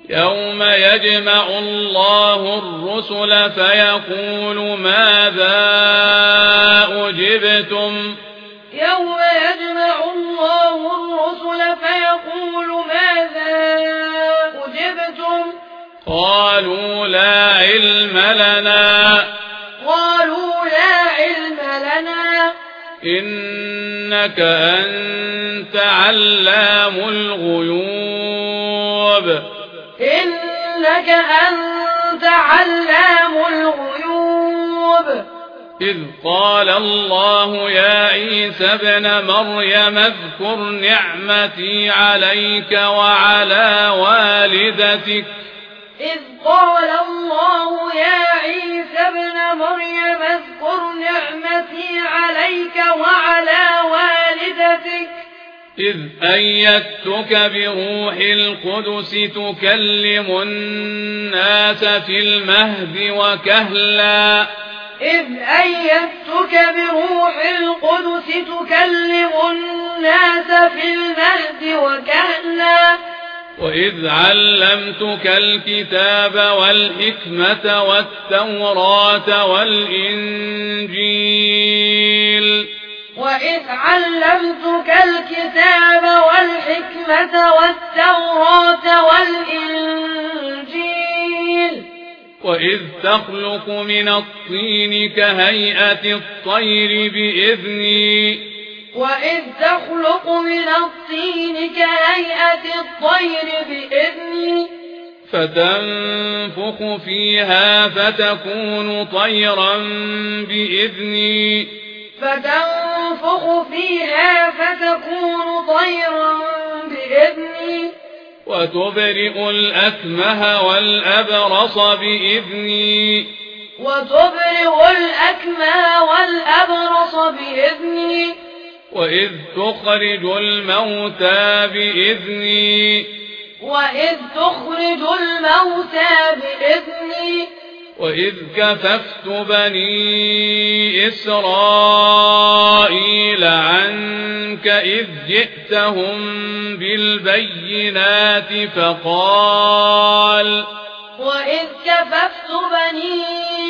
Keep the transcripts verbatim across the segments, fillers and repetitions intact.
يوم يجمع الله الرسل فيقول ماذا أجبتم يوم يجمع الله الرسل فيقول ماذا أجبتم قالوا لا علم لنا قالوا لا علم لنا إنك أنت علام الغيوب إنك أنت علام الغيوب إذ قال الله يا عيسى ابن مريم اذكر نعمتي عليك وعلى والدتك إذ قال الله يا عيسى ابن مريم اذكر نعمتي عليك وعلى والدتك إذ أيدتك بروح القدس تكلم الناس في المهد وكهلا إذ أيدتك بروح القدس تكلم الناس في المهد وكهلا وإذ علمتك الكتاب والحكمة والتوراة والإنجيل وإذ علمتك الكتاب والحكمة والتوراة والإنجيل وإذ تخلق من الطين كهيئة الطير بإذني وإذ تخلق من الطين كهيئة الطير بإذني فتنفخ فيها فتكون طيرا بإذني فتنفخ فيها فتكون طيرا بإذني وتبرئ الأكمه والأبرص بإذني وتبرئ الأكمه والأبرص بإذني وإذ تخرج الموتى بإذني وإذ تخرج الموتى بإذني وإذ كففت بني إسرائيل عنك إذ جئتهم بالبينات فقال وإذ كففت بني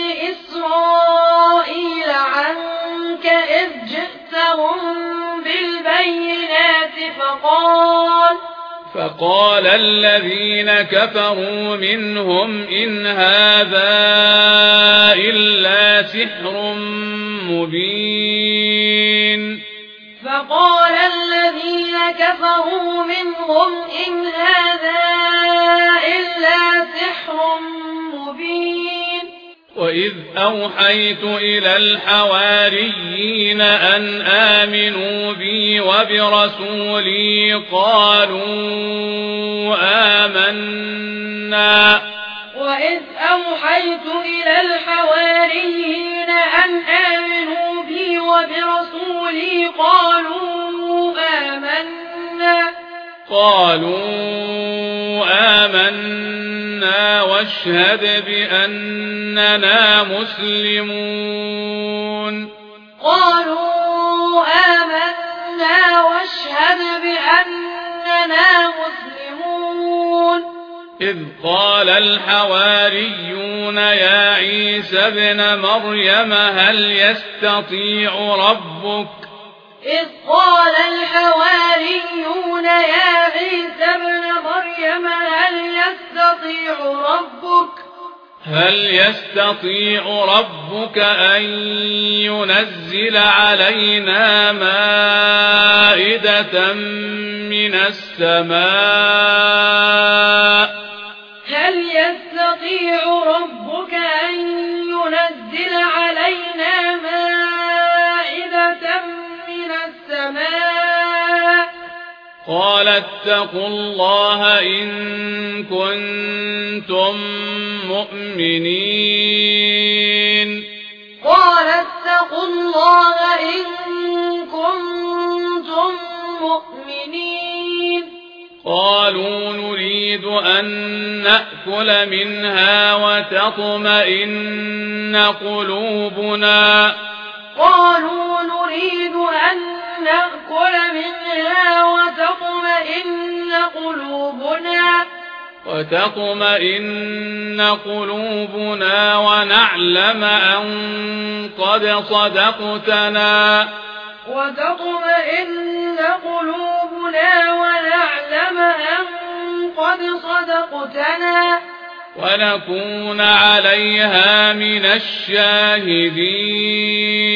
إسرائيل عنك إذ جئتهم بالبينات فقال فقال الذين كفروا منهم إن هذا إلا سحر مبين فقال الذين كفروا منهم إن هذا إلا سحر مبين وإذ أوحيت إلى الحواريين أن آمنوا بي وبرسولي قالوا آمنا وإذ أوحيت إلى الحواريين أن آمنوا بي وبرسولي قالوا آمنا قالوا آمنا واشهد بأننا مسلمون قالوا آمنا واشهد بأننا مسلمون إذ قال الحواريون يا عيسى ابن مريم هل يستطيع ربك إذ قال الحواريون يا عيسى ابن مريم هل يستطيع ربك هل يستطيع ربك أن ينزل علينا مائدة من السماء هل يستطيع ربك أن ينزل علينا مائدة من السماء قال اتقوا الله إن كنتم مؤمنين قال اتقوا الله إن كنتم مؤمنين قالوا نريد أن نأكل منها وتطمئن قلوبنا قالوا نريد أن نأكل منها وتطمئن قلوبنا وتطمئن قلوبنا ونعلم أن قد صدقتنا وتطمئن قلوبنا ونعلم أن قد صدقتنا ونكون عليها من الشاهدين